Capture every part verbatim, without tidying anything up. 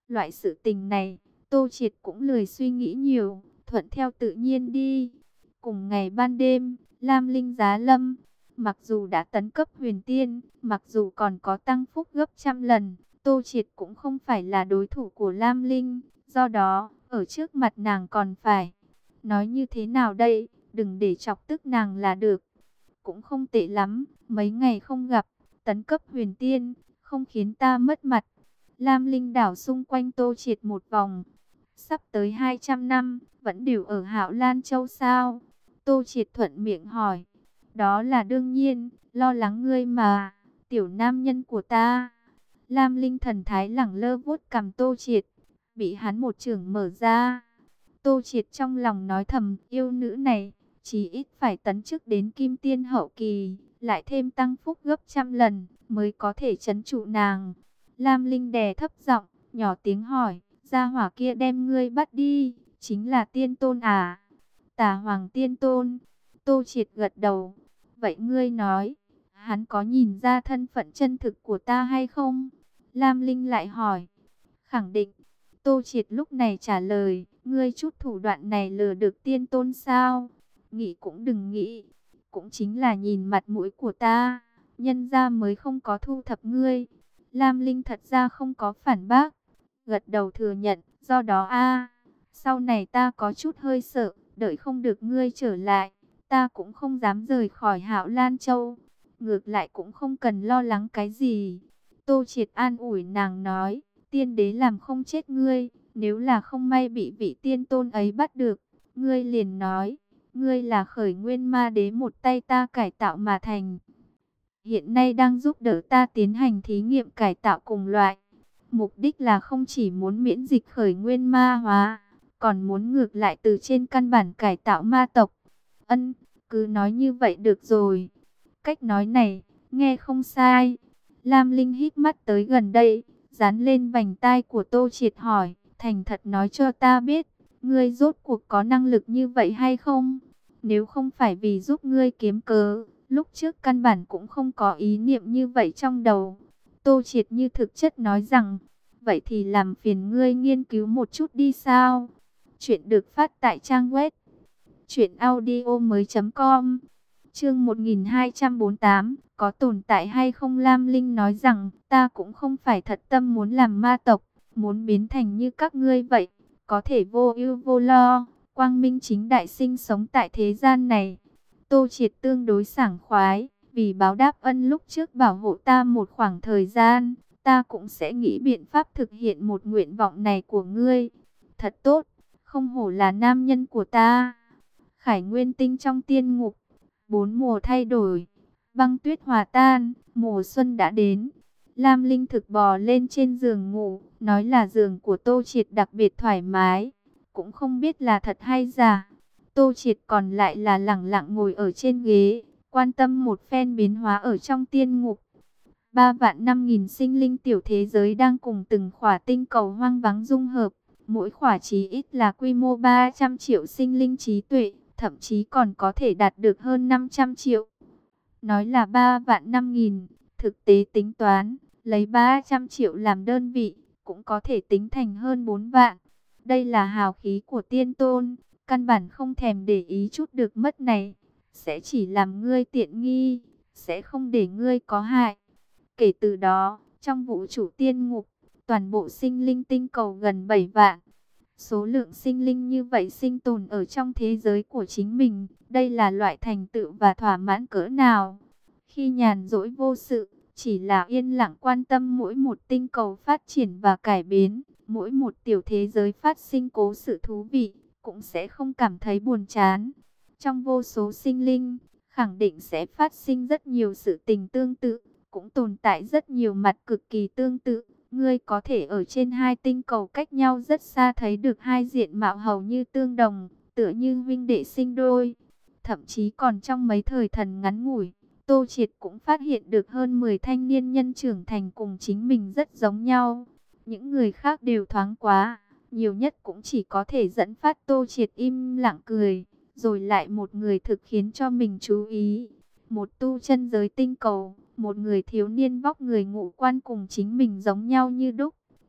Loại sự tình này, Tô Triệt cũng lười suy nghĩ nhiều, thuận theo tự nhiên đi. Cùng ngày ban đêm, Lam Linh giá lâm, mặc dù đã tấn cấp huyền tiên, mặc dù còn có tăng phúc gấp trăm lần, Tô Triệt cũng không phải là đối thủ của Lam Linh, do đó, ở trước mặt nàng còn phải nói như thế nào đây, đừng để chọc tức nàng là được. Cũng không tệ lắm, mấy ngày không gặp, tấn cấp huyền tiên, không khiến ta mất mặt. Lam Linh đảo xung quanh Tô Triệt một vòng. Sắp tới hai trăm năm, vẫn đều ở Hạo Lan Châu sao? Tô Triệt thuận miệng hỏi. Đó là đương nhiên, lo lắng ngươi mà, tiểu nam nhân của ta. Lam Linh thần thái lẳng lơ vuốt cằm Tô Triệt, bị hắn một chưởng mở ra. Tô Triệt trong lòng nói thầm, yêu nữ này, chí ít phải tấn chức đến kim tiên hậu kỳ, lại thêm tăng phúc gấp trăm lần, mới có thể trấn trụ nàng. Lam Linh đè thấp giọng, nhỏ tiếng hỏi, gia hỏa kia đem ngươi bắt đi, chính là tiên tôn à? Tà hoàng tiên tôn. Tô Triệt gật đầu. Vậy ngươi nói, hắn có nhìn ra thân phận chân thực của ta hay không? Lam Linh lại hỏi. Khẳng định. Tô Triệt lúc này trả lời, ngươi chút thủ đoạn này lừa được tiên tôn sao? Nghĩ cũng đừng nghĩ. Cũng chính là nhìn mặt mũi của ta, nhân ra mới không có thu thập ngươi. Lam Linh thật ra không có phản bác, gật đầu thừa nhận, do đó a, sau này ta có chút hơi sợ, đợi không được ngươi trở lại, ta cũng không dám rời khỏi Hạo Lan Châu. Ngược lại cũng không cần lo lắng cái gì. Tô Triệt an ủi nàng nói, tiên đế làm không chết ngươi, nếu là không may bị vị tiên tôn ấy bắt được, ngươi liền nói, ngươi là khởi nguyên ma đế một tay ta cải tạo mà thành. Hiện nay đang giúp đỡ ta tiến hành thí nghiệm cải tạo cùng loại. Mục đích là không chỉ muốn miễn dịch khởi nguyên ma hóa, còn muốn ngược lại từ trên căn bản cải tạo ma tộc. Ân, cứ nói như vậy được rồi. Cách nói này, nghe không sai. Lam Linh hít mắt tới gần đây, dán lên vành tai của Tô Triệt hỏi, thành thật nói cho ta biết, ngươi rốt cuộc có năng lực như vậy hay không? Nếu không phải vì giúp ngươi kiếm cớ, lúc trước căn bản cũng không có ý niệm như vậy trong đầu. Tô Triệt như thực chất nói rằng, vậy thì làm phiền ngươi nghiên cứu một chút đi sao? Chuyện được phát tại trang web truyện audio mới chấm com. Chương một nghìn hai trăm bốn mươi tám, có tồn tại hay không? Lam Linh nói rằng, ta cũng không phải thật tâm muốn làm ma tộc, muốn biến thành như các ngươi vậy, có thể vô ưu vô lo, quang minh chính đại sinh sống tại thế gian này. Tô Triệt tương đối sảng khoái, vì báo đáp ân lúc trước bảo hộ ta một khoảng thời gian, ta cũng sẽ nghĩ biện pháp thực hiện một nguyện vọng này của ngươi. Thật tốt, không hổ là nam nhân của ta. Khải Nguyên Tinh trong tiên ngục, bốn mùa thay đổi, băng tuyết hòa tan, mùa xuân đã đến. Lam Linh thực bò lên trên giường ngủ, nói là giường của Tô Triệt đặc biệt thoải mái, cũng không biết là thật hay giả. Tô Triệt còn lại là lẳng lặng ngồi ở trên ghế, quan tâm một phen biến hóa ở trong tiên ngục. Ba vạn năm nghìn sinh linh tiểu thế giới đang cùng từng khỏa tinh cầu hoang vắng dung hợp, mỗi khỏa chí ít là quy mô ba trăm triệu sinh linh trí tuệ, thậm chí còn có thể đạt được hơn năm trăm triệu. Nói là ba vạn năm nghìn, thực tế tính toán, lấy ba trăm triệu làm đơn vị, cũng có thể tính thành hơn bốn vạn. Đây là hào khí của tiên tôn, căn bản không thèm để ý chút được mất này, sẽ chỉ làm ngươi tiện nghi, sẽ không để ngươi có hại. Kể từ đó, trong vũ trụ tiên ngục, toàn bộ sinh linh tinh cầu gần bảy vạn. Số lượng sinh linh như vậy sinh tồn ở trong thế giới của chính mình, đây là loại thành tựu và thỏa mãn cỡ nào. Khi nhàn rỗi vô sự, chỉ là yên lặng quan tâm mỗi một tinh cầu phát triển và cải biến, mỗi một tiểu thế giới phát sinh cố sự thú vị, cũng sẽ không cảm thấy buồn chán. Trong vô số sinh linh, khẳng định sẽ phát sinh rất nhiều sự tình tương tự, cũng tồn tại rất nhiều mặt cực kỳ tương tự. Ngươi có thể ở trên hai tinh cầu cách nhau rất xa thấy được hai diện mạo hầu như tương đồng, tựa như huynh đệ sinh đôi. Thậm chí còn trong mấy thời thần ngắn ngủi, Tô Triệt cũng phát hiện được hơn mười thanh niên nhân trưởng thành cùng chính mình rất giống nhau. Những người khác đều thoáng quá, nhiều nhất cũng chỉ có thể dẫn phát Tô Triệt im lặng cười, rồi lại một người thực khiến cho mình chú ý. Một tu chân giới tinh cầu, một người thiếu niên vóc người ngũ quan cùng chính mình giống nhau như đúc,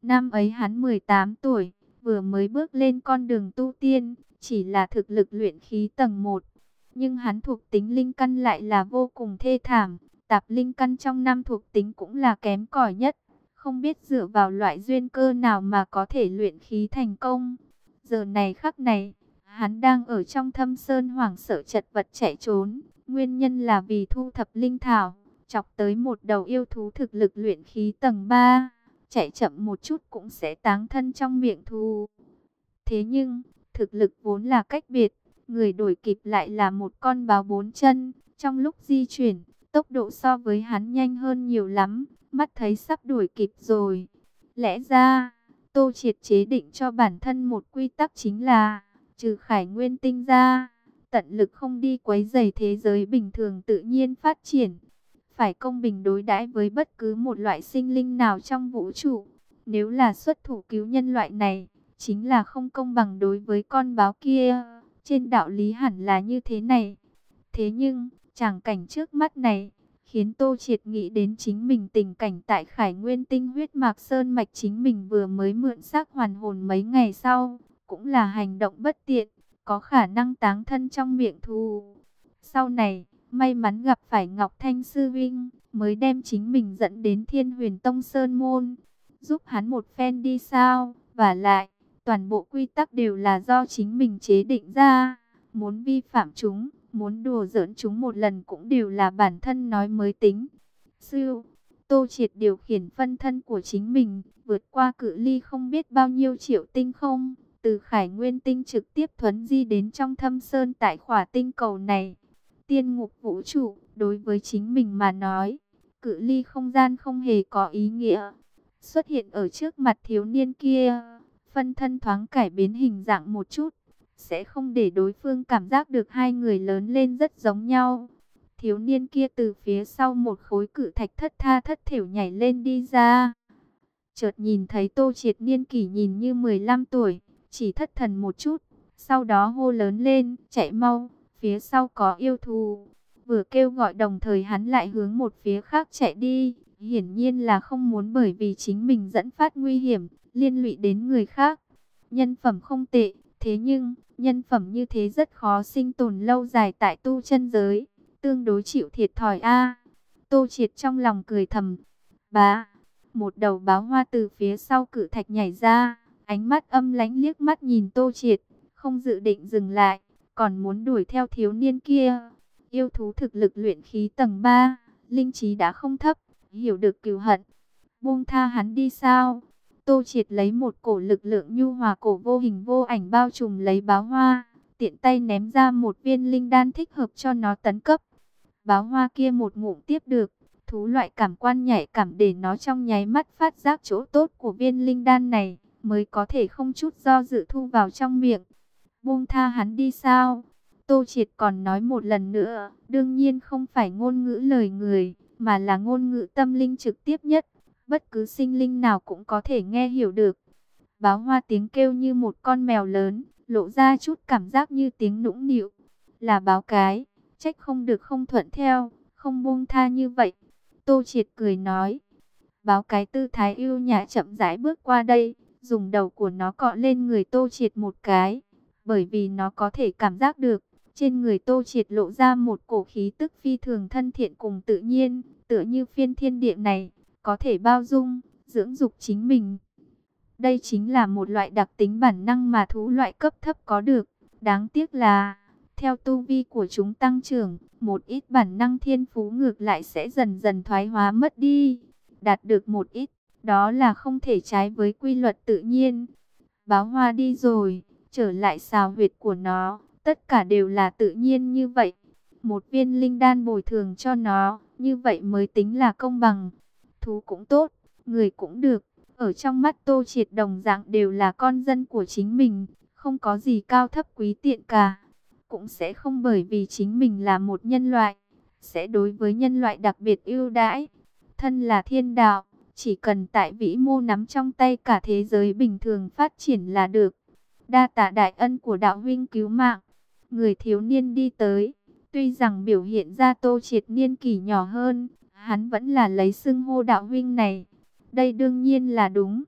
Năm ấy hắn mười tám tuổi, vừa mới bước lên con đường tu tiên, chỉ là thực lực luyện khí tầng một. Nhưng hắn thuộc tính linh căn lại là vô cùng thê thảm, tạp linh căn trong năm thuộc tính cũng là kém cỏi nhất. Không biết dựa vào loại duyên cơ nào mà có thể luyện khí thành công. Giờ này khắc này, hắn đang ở trong thâm sơn hoảng sợ chật vật chạy trốn. Nguyên nhân là vì thu thập linh thảo, chọc tới một đầu yêu thú thực lực luyện khí tầng ba. Chạy chậm một chút cũng sẽ táng thân trong miệng thú. Thế nhưng, thực lực vốn là cách biệt, người đuổi kịp lại là một con báo bốn chân. Trong lúc di chuyển, tốc độ so với hắn nhanh hơn nhiều lắm, mắt thấy sắp đuổi kịp rồi. Lẽ ra, Tô Triệt chế định cho bản thân một quy tắc chính là, trừ Khải Nguyên Tinh ra, tận lực không đi quấy rầy thế giới bình thường tự nhiên phát triển. Phải công bình đối đãi với bất cứ một loại sinh linh nào trong vũ trụ. Nếu là xuất thủ cứu nhân loại này, chính là không công bằng đối với con báo kia. Trên đạo lý hẳn là như thế này. Thế nhưng, tràng cảnh trước mắt này, khiến Tô Triệt nghĩ đến chính mình tình cảnh tại Khải Nguyên Tinh huyết mạch sơn mạch chính mình vừa mới mượn xác hoàn hồn mấy ngày sau. Cũng là hành động bất tiện, có khả năng táng thân trong miệng thú. Sau này, may mắn gặp phải Ngọc Thanh Sư Vinh, mới đem chính mình dẫn đến Thiên Huyền Tông Sơn Môn, giúp hắn một phen đi sao. Và lại, toàn bộ quy tắc đều là do chính mình chế định ra. Muốn vi phạm chúng, muốn đùa giỡn chúng một lần cũng đều là bản thân nói mới tính. Sư, Tô Triệt điều khiển phân thân của chính mình, vượt qua cự ly không biết bao nhiêu triệu tinh không, từ Khải Nguyên Tinh trực tiếp thuấn di đến trong thâm sơn tại khỏa tinh cầu này. Tiên ngục vũ trụ, đối với chính mình mà nói, cự ly không gian không hề có ý nghĩa. Xuất hiện ở trước mặt thiếu niên kia, phân thân thoáng cải biến hình dạng một chút, sẽ không để đối phương cảm giác được hai người lớn lên rất giống nhau. Thiếu niên kia từ phía sau một khối cự thạch thất tha thất thểu nhảy lên đi ra. Chợt nhìn thấy Tô Triệt niên kỷ nhìn như mười lăm tuổi, chỉ thất thần một chút, sau đó hô lớn lên, chạy mau, phía sau có yêu thú. Vừa kêu gọi đồng thời hắn lại hướng một phía khác chạy đi, hiển nhiên là không muốn bởi vì chính mình dẫn phát nguy hiểm, liên lụy đến người khác. Nhân phẩm không tệ, thế nhưng, nhân phẩm như thế rất khó sinh tồn lâu dài tại tu chân giới, tương đối chịu thiệt thòi a. Tô Triệt trong lòng cười thầm. Bá, một đầu báo hoa từ phía sau cự thạch nhảy ra, ánh mắt âm lãnh liếc mắt nhìn Tô Triệt, không dự định dừng lại, còn muốn đuổi theo thiếu niên kia. Yêu thú thực lực luyện khí tầng ba, linh trí đã không thấp, hiểu được cừu hận. Buông tha hắn đi sao? Tô Triệt lấy một cổ lực lượng nhu hòa cổ vô hình vô ảnh bao trùm lấy báo hoa, tiện tay ném ra một viên linh đan thích hợp cho nó tấn cấp. Báo hoa kia một ngụm tiếp được, thú loại cảm quan nhạy cảm để nó trong nháy mắt phát giác chỗ tốt của viên linh đan này, mới có thể không chút do dự thu vào trong miệng. Buông tha hắn đi sao? Tô Triệt còn nói một lần nữa, đương nhiên không phải ngôn ngữ lời người, mà là ngôn ngữ tâm linh trực tiếp nhất, bất cứ sinh linh nào cũng có thể nghe hiểu được. Báo hoa tiếng kêu như một con mèo lớn, lộ ra chút cảm giác như tiếng nũng nịu. Là báo cái, trách không được không thuận theo, không buông tha như vậy. Tô Triệt cười nói. Báo cái tư thái ưu nhã chậm rãi bước qua đây, dùng đầu của nó cọ lên người Tô Triệt một cái, bởi vì nó có thể cảm giác được, trên người Tô Triệt lộ ra một cổ khí tức phi thường thân thiện cùng tự nhiên, tựa như phiên thiên địa này, có thể bao dung, dưỡng dục chính mình. Đây chính là một loại đặc tính bản năng mà thú loại cấp thấp có được. Đáng tiếc là, theo tu vi của chúng tăng trưởng, một ít bản năng thiên phú ngược lại sẽ dần dần thoái hóa mất đi. Đạt được một ít, đó là không thể trái với quy luật tự nhiên. Báo hoa đi rồi, trở lại xào huyệt của nó, tất cả đều là tự nhiên như vậy. Một viên linh đan bồi thường cho nó, như vậy mới tính là công bằng. Thú cũng tốt, người cũng được. Ở trong mắt Tô Triệt đồng dạng đều là con dân của chính mình, không có gì cao thấp quý tiện cả. Cũng sẽ không bởi vì chính mình là một nhân loại, sẽ đối với nhân loại đặc biệt ưu đãi. Thân là thiên đạo, chỉ cần tại vĩ mô nắm trong tay cả thế giới bình thường phát triển là được. Đa tạ đại ân của đạo huynh cứu mạng. Người thiếu niên đi tới, tuy rằng biểu hiện ra Tô Triệt niên kỷ nhỏ hơn, hắn vẫn là lấy xưng hô đạo huynh này. Đây đương nhiên là đúng.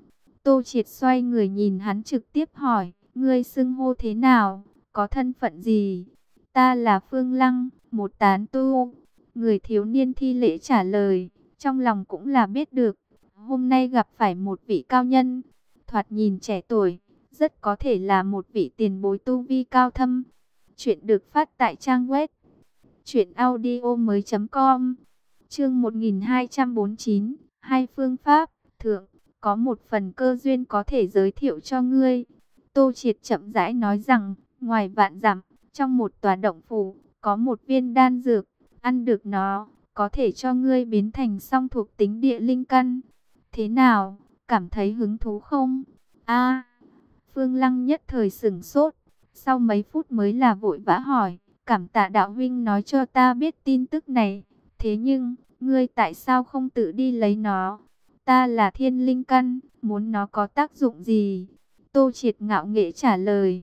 Tô Triệt xoay người nhìn hắn trực tiếp hỏi, ngươi xưng hô thế nào, có thân phận gì? Ta là Phương Lăng, một tán tu. Người thiếu niên thi lễ trả lời, trong lòng cũng là biết được, hôm nay gặp phải một vị cao nhân, thoạt nhìn trẻ tuổi, rất có thể là một vị tiền bối tu vi cao thâm. Chuyện được phát tại trang web truyện audio mới chấm com. Chương một nghìn hai trăm bốn mươi chín, hai phương pháp. Thượng, có một phần cơ duyên có thể giới thiệu cho ngươi. Tô Triệt chậm rãi nói rằng, ngoài vạn dặm, trong một tòa động phủ, có một viên đan dược, ăn được nó, có thể cho ngươi biến thành song thuộc tính địa linh căn. Thế nào, cảm thấy hứng thú không? A, Phương Lăng nhất thời sửng sốt, sau mấy phút mới là vội vã hỏi, cảm tạ đạo huynh nói cho ta biết tin tức này, thế nhưng, ngươi tại sao không tự đi lấy nó? Ta là thiên linh căn, muốn nó có tác dụng gì? Tô Triệt ngạo nghễ trả lời.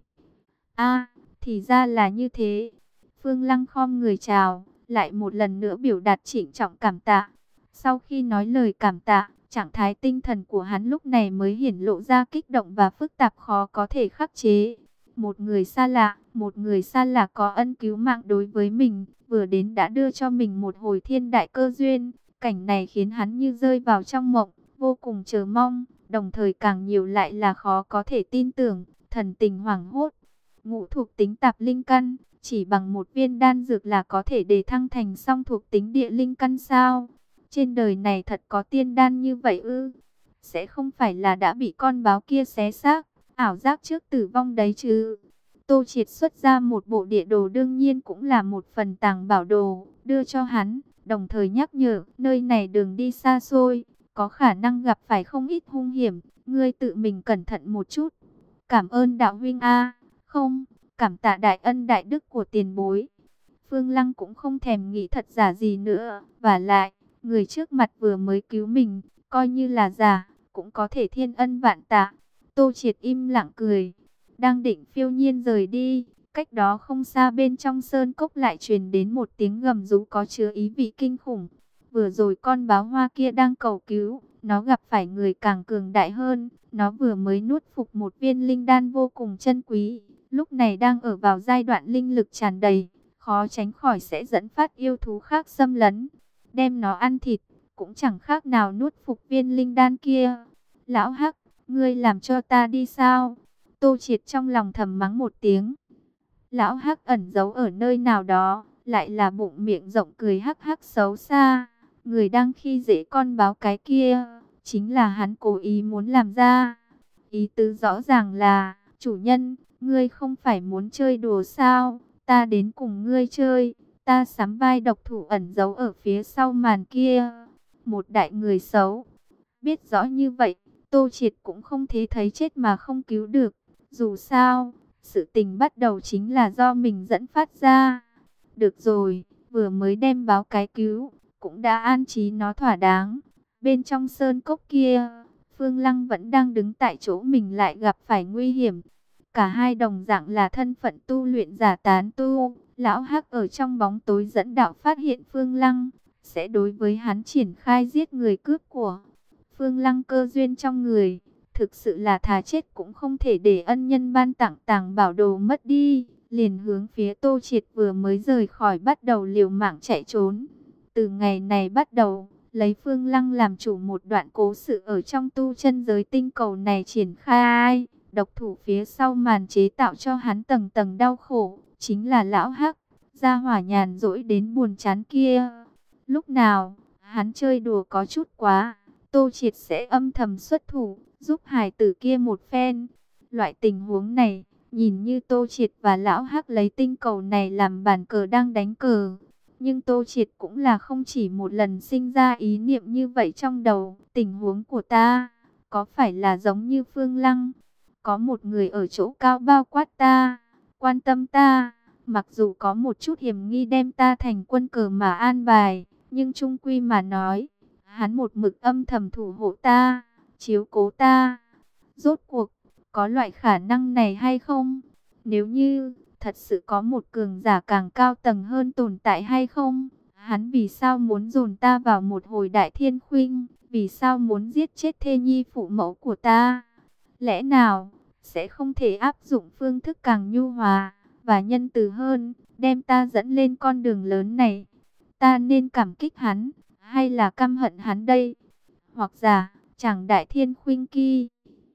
A, thì ra là như thế. Phương Lăng khom người chào, lại một lần nữa biểu đạt trịnh trọng cảm tạ. Sau khi nói lời cảm tạ, trạng thái tinh thần của hắn lúc này mới hiển lộ ra kích động và phức tạp khó có thể khắc chế. Một người xa lạ, một người xa lạ có ân cứu mạng đối với mình, vừa đến đã đưa cho mình một hồi thiên đại cơ duyên. Cảnh này khiến hắn như rơi vào trong mộng, vô cùng chờ mong, đồng thời càng nhiều lại là khó có thể tin tưởng, thần tình hoảng hốt. Ngũ thuộc tính tạp linh căn, chỉ bằng một viên đan dược là có thể đề thăng thành song thuộc tính địa linh căn sao? Trên đời này thật có tiên đan như vậy ư? Sẽ không phải là đã bị con báo kia xé xác, ảo giác trước tử vong đấy chứ? Tô Triệt xuất ra một bộ địa đồ, đương nhiên cũng là một phần tàng bảo đồ, đưa cho hắn, đồng thời nhắc nhở, nơi này đường đi xa xôi, có khả năng gặp phải không ít hung hiểm, ngươi tự mình cẩn thận một chút. Cảm ơn đạo huynh a. Không, cảm tạ đại ân đại đức của tiền bối. Phương Lăng cũng không thèm nghĩ thật giả gì nữa, và lại, người trước mặt vừa mới cứu mình, coi như là giả, cũng có thể thiên ân vạn tạ. Tô Triệt im lặng cười, đang định phiêu nhiên rời đi, cách đó không xa bên trong sơn cốc lại truyền đến một tiếng gầm rú có chứa ý vị kinh khủng. Vừa rồi con báo hoa kia đang cầu cứu, nó gặp phải người càng cường đại hơn, nó vừa mới nuốt phục một viên linh đan vô cùng chân quý, lúc này đang ở vào giai đoạn linh lực tràn đầy, khó tránh khỏi sẽ dẫn phát yêu thú khác xâm lấn. Đem nó ăn thịt, cũng chẳng khác nào nuốt phục viên linh đan kia. Lão Hắc, ngươi làm cho ta đi sao? Tô Triệt trong lòng thầm mắng một tiếng. Lão Hắc ẩn giấu ở nơi nào đó, lại là bụng miệng rộng cười hắc hắc xấu xa. Người đang khi dễ con báo cái kia, chính là hắn cố ý muốn làm ra. Ý tứ rõ ràng là, chủ nhân, ngươi không phải muốn chơi đùa sao? Ta đến cùng ngươi chơi, ta sắm vai độc thủ ẩn giấu ở phía sau màn kia. Một đại người xấu, biết rõ như vậy, Tô Triệt cũng không thể thấy chết mà không cứu được. Dù sao, sự tình bắt đầu chính là do mình dẫn phát ra. Được rồi, vừa mới đem báo cái cứu, cũng đã an trí nó thỏa đáng. Bên trong sơn cốc kia, Phương Lăng vẫn đang đứng tại chỗ mình lại gặp phải nguy hiểm. Cả hai đồng dạng là thân phận tu luyện giả tán tu. Lão Hắc ở trong bóng tối dẫn đạo phát hiện Phương Lăng, sẽ đối với hắn triển khai giết người cướp của. Phương Lăng cơ duyên trong người, thực sự là thà chết cũng không thể để ân nhân ban tặng tàng bảo đồ mất đi. Liền hướng phía Tô Triệt vừa mới rời khỏi bắt đầu liều mạng chạy trốn. Từ ngày này bắt đầu, lấy Phương Lăng làm chủ một đoạn cố sự ở trong tu chân giới tinh cầu này triển khai. Độc thủ phía sau màn chế tạo cho hắn tầng tầng đau khổ, chính là Lão Hắc, gia hỏa nhàn rỗi đến buồn chán kia. Lúc nào, hắn chơi đùa có chút quá, Tô Triệt sẽ âm thầm xuất thủ, giúp hài tử kia một phen. Loại tình huống này, nhìn như Tô Triệt và Lão Hắc lấy tinh cầu này làm bàn cờ đang đánh cờ. Nhưng Tô Triệt cũng là không chỉ một lần sinh ra ý niệm như vậy trong đầu. Tình huống của ta, có phải là giống như Phương Lăng? Có một người ở chỗ cao bao quát ta, quan tâm ta, mặc dù có một chút hiểm nghi đem ta thành quân cờ mà an bài, nhưng chung quy mà nói, hắn một mực âm thầm thủ hộ ta, chiếu cố ta. Rốt cuộc, có loại khả năng này hay không? Nếu như thật sự có một cường giả càng cao tầng hơn tồn tại hay không? Hắn vì sao muốn dồn ta vào một hồi đại thiên khuynh? Vì sao muốn giết chết thê nhi phụ mẫu của ta? Lẽ nào sẽ không thể áp dụng phương thức càng nhu hòa và nhân từ hơn, đem ta dẫn lên con đường lớn này? Ta nên cảm kích hắn, hay là căm hận hắn đây? Hoặc giả, chàng Đại Thiên Khuynh Ki,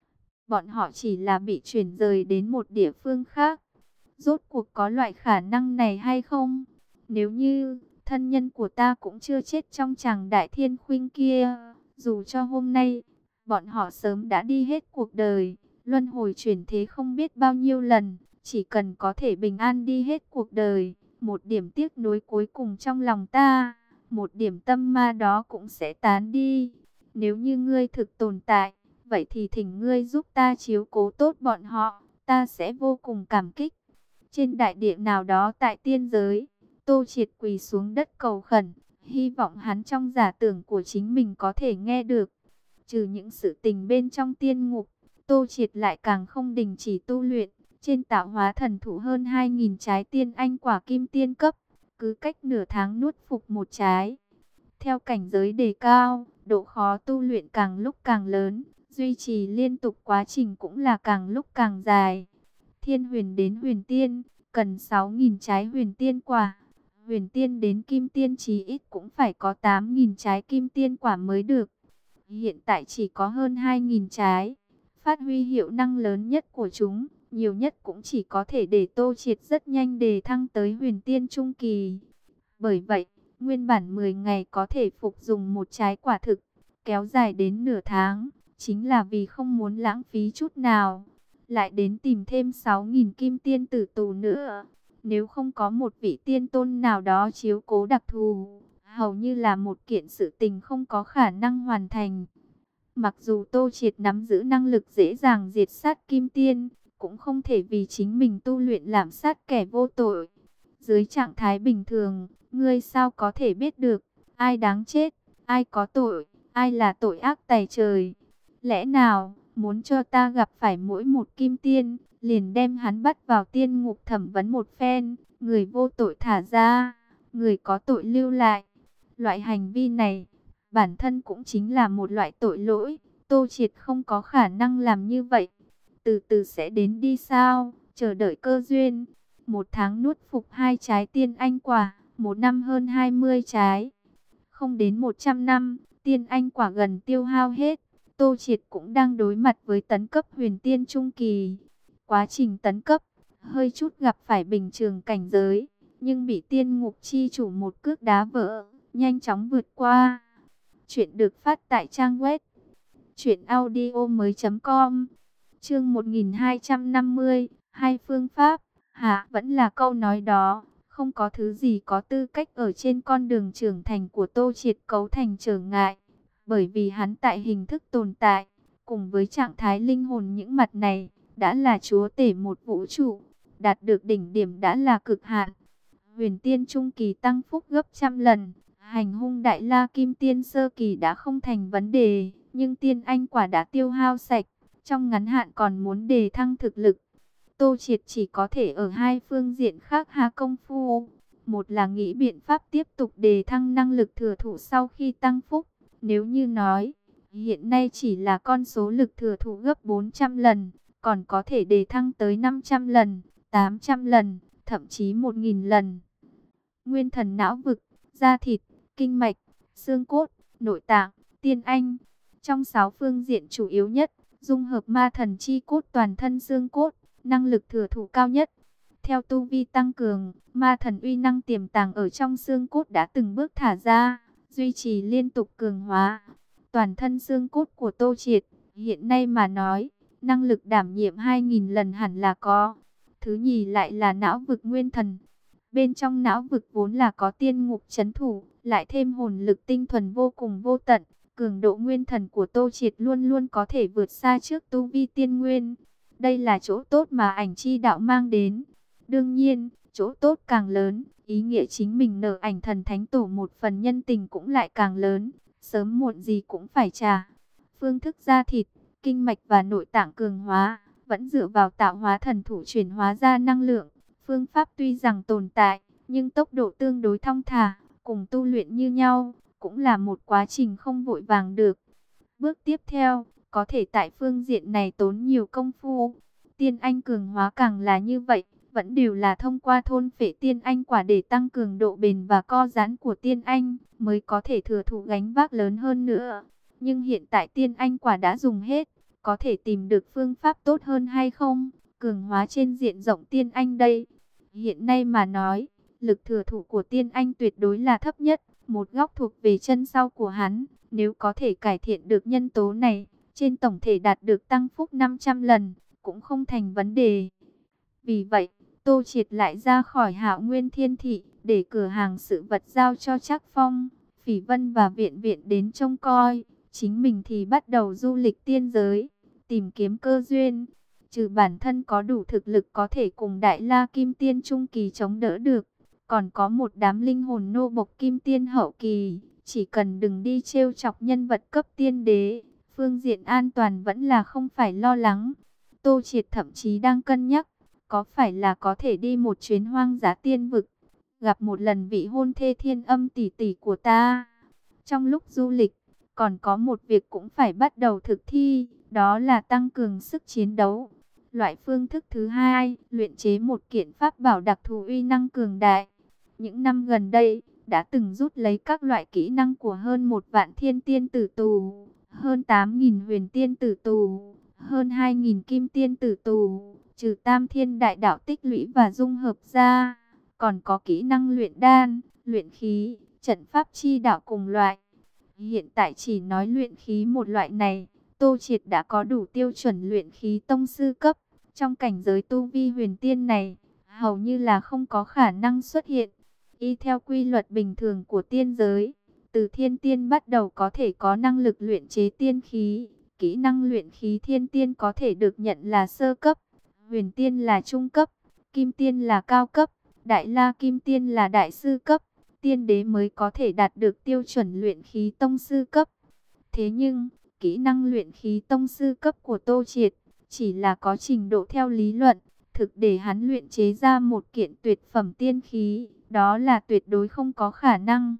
bọn họ chỉ là bị chuyển rời đến một địa phương khác. Rốt cuộc có loại khả năng này hay không? Nếu như thân nhân của ta cũng chưa chết trong chàng Đại Thiên Khuynh kia, dù cho hôm nay bọn họ sớm đã đi hết cuộc đời, luân hồi chuyển thế không biết bao nhiêu lần, chỉ cần có thể bình an đi hết cuộc đời, một điểm tiếc nuối cuối cùng trong lòng ta, một điểm tâm ma đó cũng sẽ tán đi. Nếu như ngươi thực tồn tại, vậy thì thỉnh ngươi giúp ta chiếu cố tốt bọn họ, ta sẽ vô cùng cảm kích. Trên đại địa nào đó tại tiên giới, Tô Triệt quỳ xuống đất cầu khẩn, hy vọng hắn trong giả tưởng của chính mình có thể nghe được. Trừ những sự tình bên trong tiên ngục, Tô Triệt lại càng không đình chỉ tu luyện. Trên tạo hóa thần thụ hơn hai nghìn trái tiên anh quả kim tiên cấp, cứ cách nửa tháng nuốt phục một trái. Theo cảnh giới đề cao, độ khó tu luyện càng lúc càng lớn, duy trì liên tục quá trình cũng là càng lúc càng dài. Thiên huyền đến huyền tiên, cần sáu nghìn trái huyền tiên quả. Huyền tiên đến kim tiên chí ít cũng phải có tám nghìn trái kim tiên quả mới được. Hiện tại chỉ có hơn hai nghìn trái. Phát huy hiệu năng lớn nhất của chúng, nhiều nhất cũng chỉ có thể để Tô Triệt rất nhanh đề thăng tới huyền tiên trung kỳ. Bởi vậy, nguyên bản mười ngày có thể phục dùng một trái quả thực, kéo dài đến nửa tháng, chính là vì không muốn lãng phí chút nào. Lại đến tìm thêm sáu nghìn kim tiên tử tù nữa. Nếu không có một vị tiên tôn nào đó chiếu cố đặc thù, hầu như là một kiện sự tình không có khả năng hoàn thành. Mặc dù Tô Triệt nắm giữ năng lực dễ dàng diệt sát kim tiên, cũng không thể vì chính mình tu luyện làm sát kẻ vô tội. Dưới trạng thái bình thường, ngươi sao có thể biết được ai đáng chết, ai có tội, ai là tội ác tày trời? Lẽ nào muốn cho ta gặp phải mỗi một kim tiên, liền đem hắn bắt vào tiên ngục thẩm vấn một phen, người vô tội thả ra, người có tội lưu lại? Loại hành vi này, bản thân cũng chính là một loại tội lỗi. Tô Triệt không có khả năng làm như vậy. Từ từ sẽ đến đi sao, chờ đợi cơ duyên. Một tháng nuốt phục hai trái tiên anh quả, một năm hơn hai mươi trái. Không đến một trăm năm, tiên anh quả gần tiêu hao hết. Tô Triệt cũng đang đối mặt với tấn cấp huyền tiên trung kỳ. Quá trình tấn cấp, hơi chút gặp phải bình thường cảnh giới, nhưng bị tiên ngục chi chủ một cước đá vỡ, nhanh chóng vượt qua. Chuyện được phát tại trang web truyện audio mới chấm com. Chương một nghìn hai trăm năm mươi, hai phương pháp. Hả, vẫn là câu nói đó, không có thứ gì có tư cách ở trên con đường trưởng thành của Tô Triệt cấu thành trở ngại, bởi vì hắn tại hình thức tồn tại, cùng với trạng thái linh hồn những mặt này, đã là chúa tể một vũ trụ, đạt được đỉnh điểm đã là cực hạn. Huyền tiên trung kỳ tăng phúc gấp trăm lần, hành hung đại la kim tiên sơ kỳ đã không thành vấn đề, nhưng tiên anh quả đã tiêu hao sạch, trong ngắn hạn còn muốn đề thăng thực lực. Tô Triệt chỉ có thể ở hai phương diện khác hạ công phu. Một là nghĩ biện pháp tiếp tục đề thăng năng lực thừa thụ sau khi tăng phúc. Nếu như nói, hiện nay chỉ là con số lực thừa thụ gấp bốn trăm lần, còn có thể đề thăng tới năm trăm lần, tám trăm lần, thậm chí một nghìn lần. Nguyên thần não vực, da thịt, kinh mạch, xương cốt, nội tạng, tiên anh. Trong sáu phương diện chủ yếu nhất, dung hợp ma thần chi cốt toàn thân xương cốt, năng lực thừa thụ cao nhất. Theo tu vi tăng cường, ma thần uy năng tiềm tàng ở trong xương cốt đã từng bước thả ra, duy trì liên tục cường hóa. Toàn thân xương cốt của Tô Triệt, hiện nay mà nói, năng lực đảm nhiệm hai nghìn lần hẳn là có. Thứ nhì lại là não vực nguyên thần. Bên trong não vực vốn là có tiên ngục trấn thủ, lại thêm hồn lực tinh thuần vô cùng vô tận. Cường độ nguyên thần của Tô Triệt luôn luôn có thể vượt xa trước tu vi tiên nguyên. Đây là chỗ tốt mà ảnh chi đạo mang đến. Đương nhiên, chỗ tốt càng lớn, ý nghĩa chính mình nợ ảnh thần thánh tổ một phần nhân tình cũng lại càng lớn. Sớm muộn gì cũng phải trả. Phương thức da thịt, kinh mạch và nội tạng cường hóa, vẫn dựa vào tạo hóa thần thủ chuyển hóa ra năng lượng. Phương pháp tuy rằng tồn tại, nhưng tốc độ tương đối thong thả, cùng tu luyện như nhau, cũng là một quá trình không vội vàng được. Bước tiếp theo, có thể tại phương diện này tốn nhiều công phu. Tiên anh cường hóa càng là như vậy, vẫn đều là thông qua thôn phệ tiên anh quả để tăng cường độ bền và co giãn của tiên anh, mới có thể thừa thụ gánh vác lớn hơn nữa. Nhưng hiện tại tiên anh quả đã dùng hết, có thể tìm được phương pháp tốt hơn hay không? Cường hóa trên diện rộng tiên anh đây. Hiện nay mà nói, lực thừa thụ của tiên anh tuyệt đối là thấp nhất, một góc thuộc về chân sau của hắn. Nếu có thể cải thiện được nhân tố này, trên tổng thể đạt được tăng phúc năm trăm lần, cũng không thành vấn đề. Vì vậy, Tô Triệt lại ra khỏi Hạo Nguyên Thiên Thị, để cửa hàng sự vật giao cho Trác Phong, Phỉ Vân và Viện Viện đến trông coi. Chính mình thì bắt đầu du lịch tiên giới, tìm kiếm cơ duyên. Trừ bản thân có đủ thực lực có thể cùng Đại La Kim Tiên Trung Kỳ chống đỡ được, còn có một đám linh hồn nô bộc Kim Tiên Hậu Kỳ. Chỉ cần đừng đi trêu chọc nhân vật cấp tiên đế, phương diện an toàn vẫn là không phải lo lắng. Tô Triệt thậm chí đang cân nhắc, có phải là có thể đi một chuyến hoang dã tiên vực, gặp một lần vị hôn thê Thiên Âm tỷ tỷ của ta. Trong lúc du lịch, còn có một việc cũng phải bắt đầu thực thi, đó là tăng cường sức chiến đấu. Loại phương thức thứ hai, luyện chế một kiện pháp bảo đặc thù uy năng cường đại. Những năm gần đây, đã từng rút lấy các loại kỹ năng của hơn một vạn thiên tiên tử tù, hơn tám nghìn huyền tiên tử tù, hơn hai nghìn kim tiên tử tù, trừ tam thiên đại đạo tích lũy và dung hợp ra, còn có kỹ năng luyện đan, luyện khí, trận pháp chi đạo cùng loại. Hiện tại chỉ nói luyện khí một loại này, Tô Triệt đã có đủ tiêu chuẩn luyện khí tông sư cấp. Trong cảnh giới tu vi huyền tiên này, hầu như là không có khả năng xuất hiện. Y theo quy luật bình thường của tiên giới, từ thiên tiên bắt đầu có thể có năng lực luyện chế tiên khí. Kỹ năng luyện khí thiên tiên có thể được nhận là sơ cấp, huyền tiên là trung cấp, kim tiên là cao cấp, đại la kim tiên là đại sư cấp, tiên đế mới có thể đạt được tiêu chuẩn luyện khí tông sư cấp. Thế nhưng, kỹ năng luyện khí tông sư cấp của Tô Triệt chỉ là có trình độ theo lý luận, thực để hắn luyện chế ra một kiện tuyệt phẩm tiên khí, đó là tuyệt đối không có khả năng.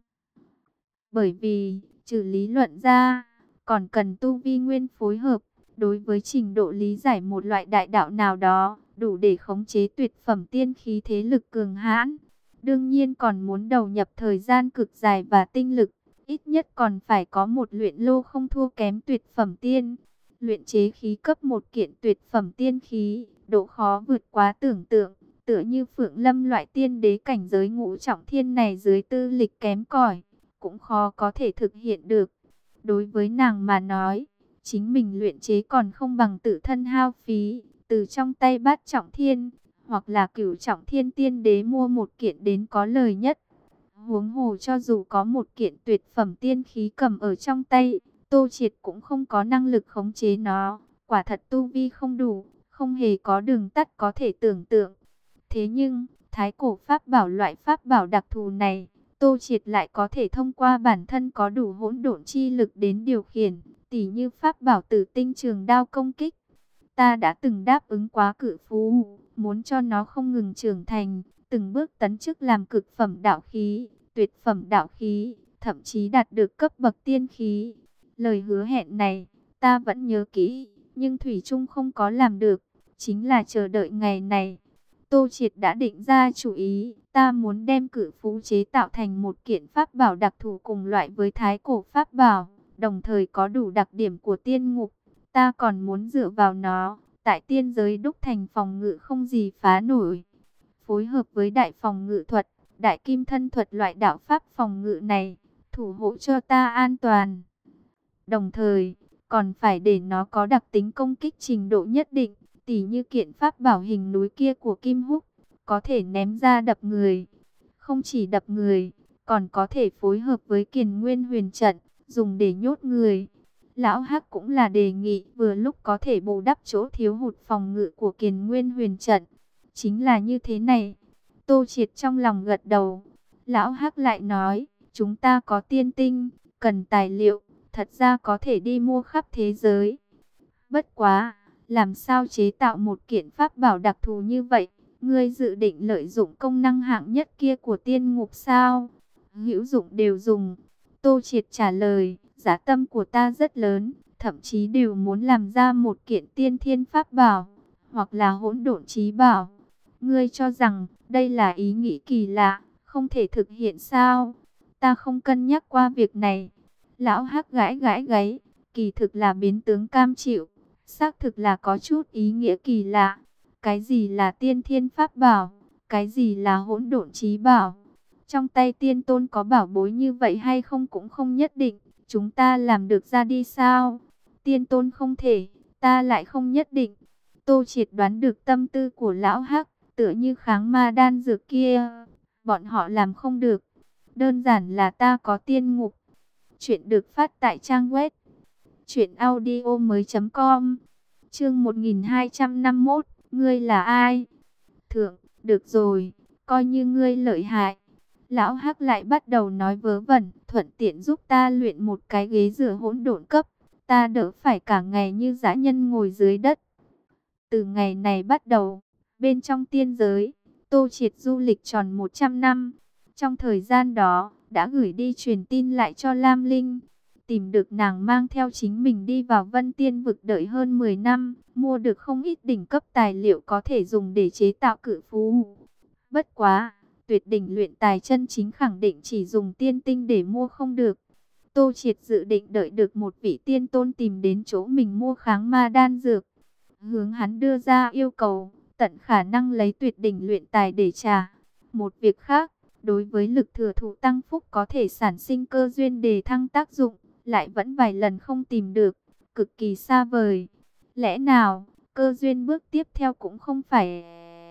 Bởi vì, trừ lý luận ra, còn cần tu vi nguyên phối hợp, đối với trình độ lý giải một loại đại đạo nào đó, đủ để khống chế tuyệt phẩm tiên khí thế lực cường hãn. Đương nhiên còn muốn đầu nhập thời gian cực dài và tinh lực, ít nhất còn phải có một luyện lô không thua kém tuyệt phẩm tiên. Luyện chế khí cấp một kiện tuyệt phẩm tiên khí, độ khó vượt quá tưởng tượng, tựa như Phượng Lâm loại tiên đế cảnh giới ngũ trọng thiên này dưới tư lịch kém cỏi, cũng khó có thể thực hiện được. Đối với nàng mà nói, chính mình luyện chế còn không bằng tự thân hao phí, từ trong tay bát trọng thiên, hoặc là cửu trọng thiên tiên đế mua một kiện đến có lời nhất. Huống hồ cho dù có một kiện tuyệt phẩm tiên khí cầm ở trong tay, Tô Triệt cũng không có năng lực khống chế nó, quả thật tu vi không đủ, không hề có đường tắt có thể tưởng tượng. Thế nhưng, thái cổ pháp bảo loại pháp bảo đặc thù này, Tô Triệt lại có thể thông qua bản thân có đủ hỗn độn chi lực đến điều khiển, tỉ như pháp bảo tử tinh trường đao công kích. Ta đã từng đáp ứng quá cự phú, muốn cho nó không ngừng trưởng thành, từng bước tấn chức làm cực phẩm đạo khí, tuyệt phẩm đạo khí, thậm chí đạt được cấp bậc tiên khí. Lời hứa hẹn này, ta vẫn nhớ kỹ, nhưng Thủy Trung không có làm được, chính là chờ đợi ngày này. Tô Triệt đã định ra chủ ý, ta muốn đem cự phú chế tạo thành một kiện pháp bảo đặc thù cùng loại với thái cổ pháp bảo, đồng thời có đủ đặc điểm của tiên ngục. Ta còn muốn dựa vào nó, tại tiên giới đúc thành phòng ngự không gì phá nổi. Phối hợp với đại phòng ngự thuật, đại kim thân thuật loại đạo pháp phòng ngự này, thủ hộ cho ta an toàn. Đồng thời, còn phải để nó có đặc tính công kích trình độ nhất định, tỉ như kiện pháp bảo hình núi kia của Kim Húc, có thể ném ra đập người. Không chỉ đập người, còn có thể phối hợp với Kiền Nguyên Huyền Trận, dùng để nhốt người. Lão Hắc cũng là đề nghị vừa lúc có thể bù đắp chỗ thiếu hụt phòng ngự của Kiền Nguyên Huyền Trận. Chính là như thế này. Tô Triệt trong lòng gật đầu. Lão Hắc lại nói, chúng ta có tiên tinh, cần tài liệu, thật ra có thể đi mua khắp thế giới. Bất quá, làm sao chế tạo một kiện pháp bảo đặc thù như vậy? Ngươi dự định lợi dụng công năng hạng nhất kia của tiên ngục sao? Hữu dụng đều dùng. Tô Triệt trả lời, giá tâm của ta rất lớn, thậm chí đều muốn làm ra một kiện tiên thiên pháp bảo, hoặc là hỗn độn chí bảo. Ngươi cho rằng đây là ý nghĩ kỳ lạ, không thể thực hiện sao? Ta không cân nhắc qua việc này. Lão Hắc gãi gãi gáy, kỳ thực là biến tướng cam chịu, xác thực là có chút ý nghĩa kỳ lạ. Cái gì là tiên thiên pháp bảo? Cái gì là hỗn độn chí bảo? Trong tay tiên tôn có bảo bối như vậy hay không cũng không nhất định. Chúng ta làm được ra đi sao? Tiên tôn không thể, ta lại không nhất định. Tô Triệt đoán được tâm tư của lão Hắc, tựa như kháng ma đan dược kia, bọn họ làm không được. Đơn giản là ta có tiên ngục. Chuyện được phát tại trang web truyện audio mới chấm com. Chương một nghìn hai trăm năm mươi mốt, ngươi là ai? Thượng, được rồi, coi như ngươi lợi hại. Lão Hắc lại bắt đầu nói vớ vẩn, thuận tiện giúp ta luyện một cái ghế dựa hỗn độn cấp, ta đỡ phải cả ngày như dã nhân ngồi dưới đất. Từ ngày này bắt đầu, bên trong tiên giới, Tô Triệt du lịch tròn một trăm năm. Trong thời gian đó, đã gửi đi truyền tin lại cho Lam Linh, tìm được nàng mang theo chính mình đi vào Vân Tiên vực đợi hơn mười năm, mua được không ít đỉnh cấp tài liệu có thể dùng để chế tạo cự phú. Bất quá, tuyệt đỉnh luyện tài chân chính khẳng định chỉ dùng tiên tinh để mua không được. Tô Triệt dự định đợi được một vị tiên tôn tìm đến chỗ mình mua kháng ma đan dược, hướng hắn đưa ra yêu cầu, tận khả năng lấy tuyệt đỉnh luyện tài để trả. Một việc khác, đối với lực thừa thụ tăng phúc có thể sản sinh cơ duyên đề thăng tác dụng, lại vẫn vài lần không tìm được, cực kỳ xa vời. Lẽ nào, cơ duyên bước tiếp theo cũng không phải